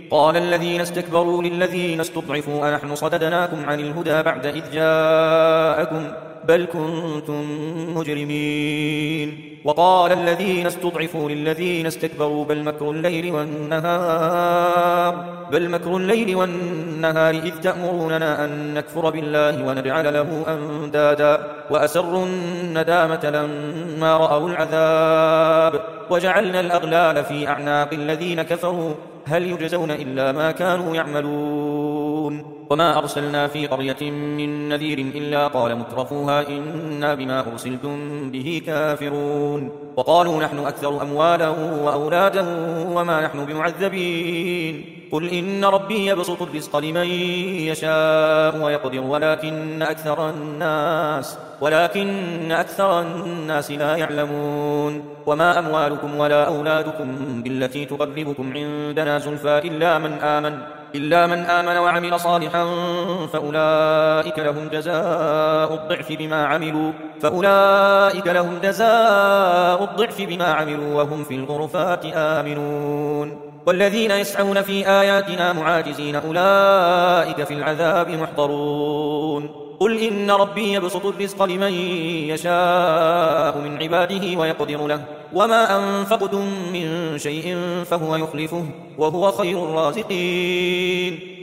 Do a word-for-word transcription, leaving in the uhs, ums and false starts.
قال الذين استكبروا للذين استضعفوا أنحن صددناكم عن الهدى بعد إذ جاءكم بل كنتم مجرمين وقال الذين استضعفوا للذين استكبروا بل مكر الليل والنهار بل مكر الليل والنهار إذ تأمروننا أن نكفر بالله ونجعل له أندادا وأسروا الندامة لما رأوا العذاب وجعلنا الأغلال في أعناق الذين كفروا هل يجزون إلا ما كانوا يعملون وما أرسلنا في قرية من نذير إلا قال مترفوها إنا بما أرسلتم به كافرون وقالوا نحن أكثر أموالا وأولادا وما نحن بمعذبين قل إن ربي يبسط الرزق لمن يشاء ويقدر ولكن أكثر الناس ولكن أكثر الناس لا يعلمون وما أموالكم ولا أولادكم بالتي تقربكم عندنا زلفى إلا من آمن إلا من آمن وعمل صالحا فأولئك لهم جزاء الضعف بما عملوا فأولئك لهم جزاء الضعف بما عملوا وهم في الغرفات آمنون والذين يسعون في آياتنا معاجزين أولئك في العذاب محضرون قل إن ربي يبسط الرزق لمن يشاء من عباده ويقدر له وما أنفقتم من شيء فهو يخلفه وهو خير الرازقين